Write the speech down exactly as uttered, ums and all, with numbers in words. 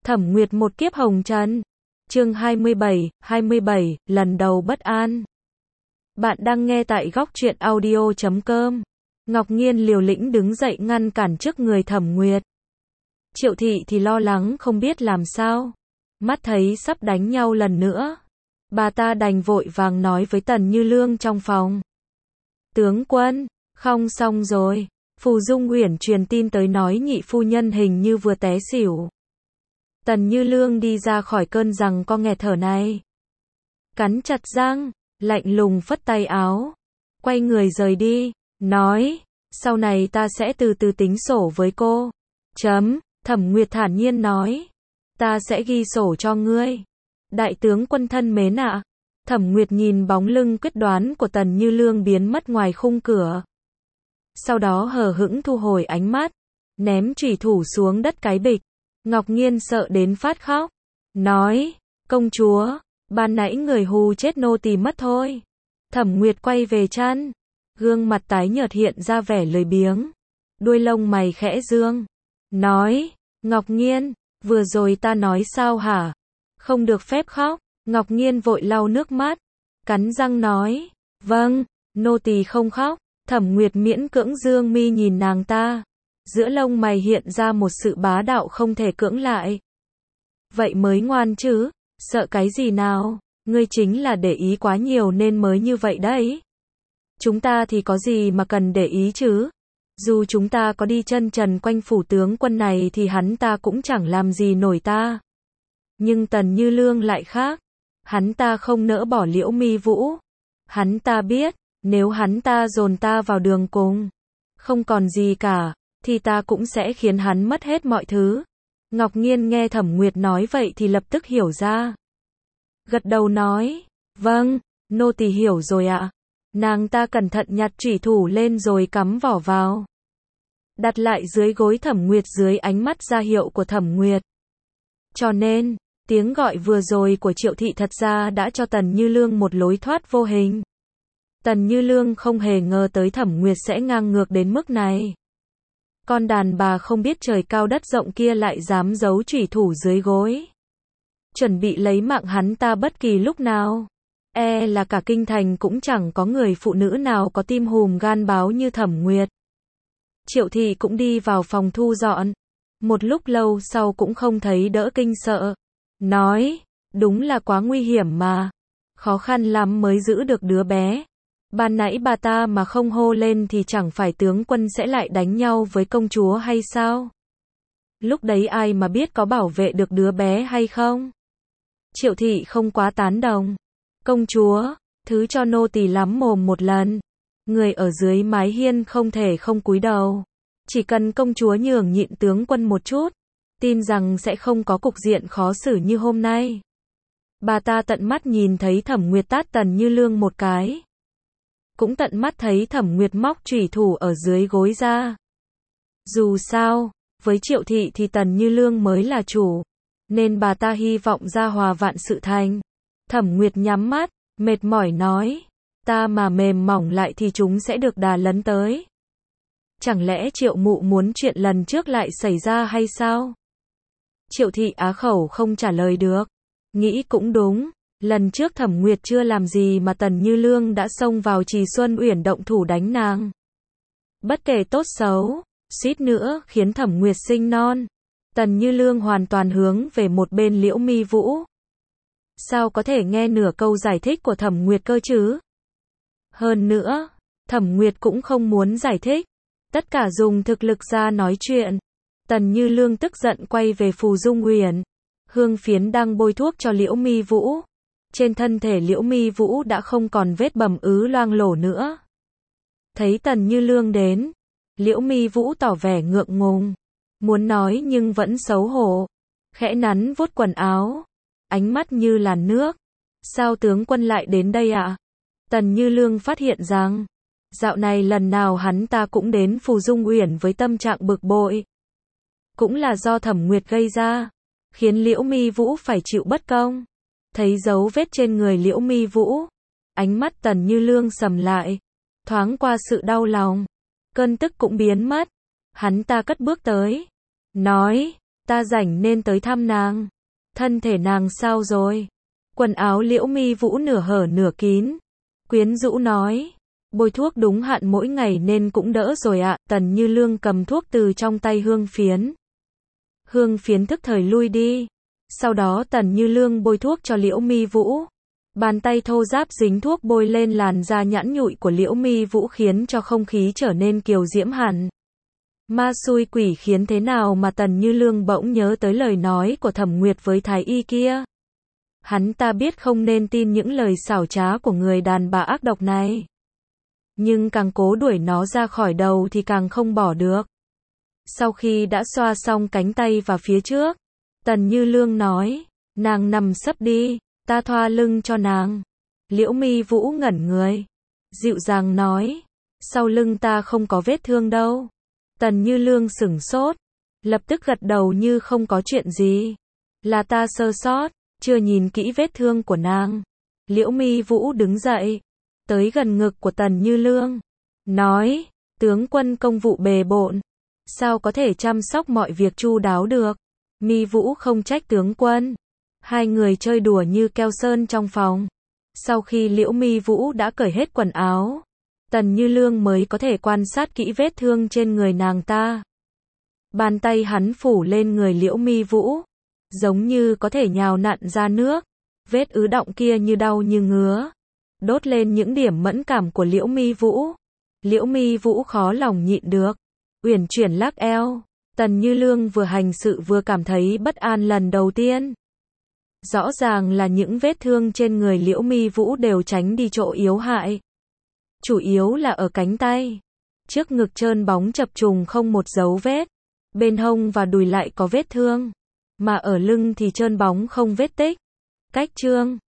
Thẩm Nguyệt một kiếp hồng trần. Chương hai mươi bảy, hai mươi bảy, lần đầu bất an. Bạn đang nghe tại góc truyện audio chấm com. Ngọc Nghiên liều lĩnh đứng dậy ngăn cản trước người Thẩm Nguyệt. Triệu Thị thì lo lắng không biết làm sao. Mắt thấy sắp đánh nhau lần nữa. Bà ta đành vội vàng nói với Tần Như Lương trong phòng. Tướng quân, không xong rồi. Phù Dung Uyển truyền tin tới nói nhị phu nhân hình như vừa té xỉu. Tần Như Lương đi ra khỏi cơn giằng co nghẹt thở này. Cắn chặt răng, lạnh lùng phất tay áo. Quay người rời đi, nói, sau này ta sẽ từ từ tính sổ với cô. Chấm, Thẩm Nguyệt thản nhiên nói. Ta sẽ ghi sổ cho ngươi. Đại tướng quân thân mến ạ. Thẩm Nguyệt nhìn bóng lưng quyết đoán của Tần Như Lương biến mất ngoài khung cửa. Sau đó hờ hững thu hồi ánh mắt, ném chủy thủ xuống đất cái bịch. Ngọc Nghiên sợ đến phát khóc, nói, công chúa, ban nãy người hù chết nô tỳ mất thôi. Thẩm Nguyệt quay về chăn, gương mặt tái nhợt hiện ra vẻ lười biếng, đuôi lông mày khẽ dương, nói, Ngọc Nghiên, vừa rồi ta nói sao hả? Không được phép khóc. Ngọc Nghiên vội lau nước mắt, cắn răng nói, vâng, nô tỳ không khóc. Thẩm Nguyệt miễn cưỡng dương mi nhìn nàng ta, giữa lông mày hiện ra một sự bá đạo không thể cưỡng lại. Vậy mới ngoan chứ, sợ cái gì nào, ngươi chính là để ý quá nhiều nên mới như vậy đấy. Chúng ta thì có gì mà cần để ý chứ, dù chúng ta có đi chân trần quanh phủ tướng quân này thì hắn ta cũng chẳng làm gì nổi ta. Nhưng Tần Như Lương lại khác, hắn ta không nỡ bỏ Liễu Mi Vũ. Hắn ta biết, nếu hắn ta dồn ta vào đường cùng, không còn gì cả, thì ta cũng sẽ khiến hắn mất hết mọi thứ. Ngọc Nghiên nghe Thẩm Nguyệt nói vậy thì lập tức hiểu ra. Gật đầu nói, vâng, nô tỳ hiểu rồi ạ. Nàng ta cẩn thận nhặt chủy thủ lên rồi cắm vỏ vào. Đặt lại dưới gối Thẩm Nguyệt dưới ánh mắt ra hiệu của Thẩm Nguyệt. Cho nên, tiếng gọi vừa rồi của Triệu Thị thật ra đã cho Tần Như Lương một lối thoát vô hình. Tần Như Lương không hề ngờ tới Thẩm Nguyệt sẽ ngang ngược đến mức này. Con đàn bà không biết trời cao đất rộng kia lại dám giấu chủy thủ dưới gối, chuẩn bị lấy mạng hắn ta bất kỳ lúc nào. E là cả kinh thành cũng chẳng có người phụ nữ nào có tim hùm gan báo như Thẩm Nguyệt. Triệu Thị cũng đi vào phòng thu dọn. Một lúc lâu sau cũng không thấy đỡ kinh sợ. Nói, đúng là quá nguy hiểm mà. Khó khăn lắm mới giữ được đứa bé. Ban nãy bà ta mà không hô lên thì chẳng phải tướng quân sẽ lại đánh nhau với công chúa hay sao? Lúc đấy ai mà biết có bảo vệ được đứa bé hay không? Triệu Thị không quá tán đồng. Công chúa, thứ cho nô tỳ lắm mồm một lần. Người ở dưới mái hiên không thể không cúi đầu. Chỉ cần công chúa nhường nhịn tướng quân một chút, tin rằng sẽ không có cục diện khó xử như hôm nay. Bà ta tận mắt nhìn thấy Thẩm Nguyệt tát Tần Như Lương một cái. Cũng tận mắt thấy Thẩm Nguyệt móc chủy thủ ở dưới gối ra. Dù sao, với Triệu Thị thì Tần Như Lương mới là chủ, nên bà ta hy vọng gia hòa vạn sự thành. Thẩm Nguyệt nhắm mắt, mệt mỏi nói, ta mà mềm mỏng lại thì chúng sẽ được đà lấn tới. Chẳng lẽ Triệu mụ muốn chuyện lần trước lại xảy ra hay sao? Triệu Thị á khẩu không trả lời được. Nghĩ cũng đúng, lần trước Thẩm Nguyệt chưa làm gì mà Tần Như Lương đã xông vào Trì Xuân Uyển động thủ đánh nàng. Bất kể tốt xấu, suýt nữa khiến Thẩm Nguyệt sinh non. Tần Như Lương hoàn toàn hướng về một bên Liễu Mi Vũ. Sao có thể nghe nửa câu giải thích của Thẩm Nguyệt cơ chứ? Hơn nữa, Thẩm Nguyệt cũng không muốn giải thích. Tất cả dùng thực lực ra nói chuyện. Tần Như Lương tức giận quay về Phù Dung Uyển. Hương Phiến đang bôi thuốc cho Liễu Mi Vũ. Trên thân thể Liễu Mi Vũ đã không còn vết bầm ứ loang lổ nữa. Thấy Tần Như Lương đến, Liễu Mi Vũ tỏ vẻ ngượng ngùng, muốn nói nhưng vẫn xấu hổ, khẽ nắn vuốt quần áo, ánh mắt như làn nước. Sao tướng quân lại đến đây ạ? À? Tần Như Lương phát hiện rằng, dạo này lần nào hắn ta cũng đến Phù Dung Uyển với tâm trạng bực bội. Cũng là do Thẩm Nguyệt gây ra, khiến Liễu Mi Vũ phải chịu bất công. Thấy dấu vết trên người Liễu Mi Vũ, ánh mắt Tần Như Lương sầm lại, thoáng qua sự đau lòng, cơn tức cũng biến mất. Hắn ta cất bước tới, nói, ta rảnh nên tới thăm nàng. Thân thể nàng sao rồi? Quần áo Liễu Mi Vũ nửa hở nửa kín. Quyến rũ nói. Bôi thuốc đúng hạn mỗi ngày nên cũng đỡ rồi ạ. Tần Như Lương cầm thuốc từ trong tay Hương Phiến. Hương Phiến thức thời lui đi. Sau đó Tần Như Lương bôi thuốc cho Liễu Mi Vũ. Bàn tay thô ráp dính thuốc bôi lên làn da nhẵn nhụi của Liễu Mi Vũ khiến cho không khí trở nên kiều diễm hẳn. Ma xui quỷ khiến thế nào mà Tần Như Lương bỗng nhớ tới lời nói của Thẩm Nguyệt với thái y kia. Hắn ta biết không nên tin những lời xảo trá của người đàn bà ác độc này. Nhưng càng cố đuổi nó ra khỏi đầu thì càng không bỏ được. Sau khi đã xoa xong cánh tay và phía trước, Tần Như Lương nói, nàng nằm sấp đi, ta thoa lưng cho nàng. Liễu Mi Vũ ngẩn người, dịu dàng nói, sau lưng ta không có vết thương đâu. Tần Như Lương sửng sốt, lập tức gật đầu như không có chuyện gì. Là ta sơ sót, chưa nhìn kỹ vết thương của nàng. Liễu Mi Vũ đứng dậy, tới gần ngực của Tần Như Lương, nói, tướng quân công vụ bề bộn, sao có thể chăm sóc mọi việc chu đáo được. Mi Vũ không trách tướng quân. Hai người chơi đùa như keo sơn trong phòng. Sau khi Liễu Mi Vũ đã cởi hết quần áo, Tần Như Lương mới có thể quan sát kỹ vết thương trên người nàng ta. Bàn tay hắn phủ lên người Liễu Mi Vũ, giống như có thể nhào nặn ra nước. Vết ứ động kia như đau như ngứa, đốt lên những điểm mẫn cảm của Liễu Mi Vũ. Liễu Mi Vũ khó lòng nhịn được, uyển chuyển lắc eo. Tần Như Lương vừa hành sự vừa cảm thấy bất an lần đầu tiên. Rõ ràng là những vết thương trên người Liễu Mi Vũ đều tránh đi chỗ yếu hại. Chủ yếu là ở cánh tay. Trước ngực trơn bóng chập trùng không một dấu vết. Bên hông và đùi lại có vết thương. Mà ở lưng thì trơn bóng không vết tích. Cách chương